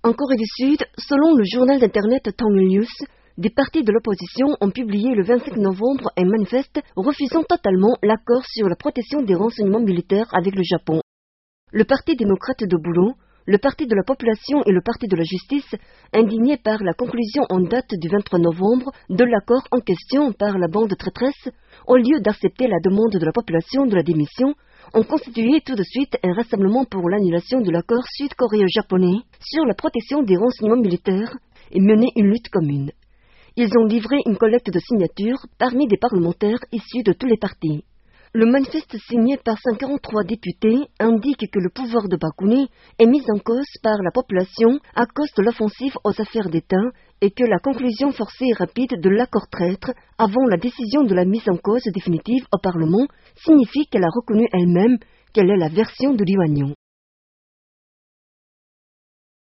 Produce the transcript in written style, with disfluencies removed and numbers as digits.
En Corée du Sud, selon le journal d'internet Tongil News, des partis de l'opposition ont publié le 25 novembre un manifeste refusant totalement l'accord sur la protection des renseignements militaires avec le Japon. Le Parti démocrate de Boulon, le Parti de la population et le Parti de la justice, indignés par la conclusion en date du 23 novembre de l'accord en question par la bande traîtresse, au lieu d'accepter la demande de la population de la démission, ont constitué tout de suite un rassemblement pour l'annulation de l'accord sud-coréen-japonais sur la protection des renseignements militaires et mené une lutte commune. Ils ont livré une collecte de signatures parmi des parlementaires issus de tous les partis. Le manifeste signé par 143 députés indique que le pouvoir de Park Geun-hye est mis en cause par la population à cause de l'offensive aux affaires d'État et que la conclusion forcée et rapide de l'accord traître avant la décision de la mise en cause définitive au Parlement signifie qu'elle a reconnu elle-même qu'elle est la version de Lee Han-yong.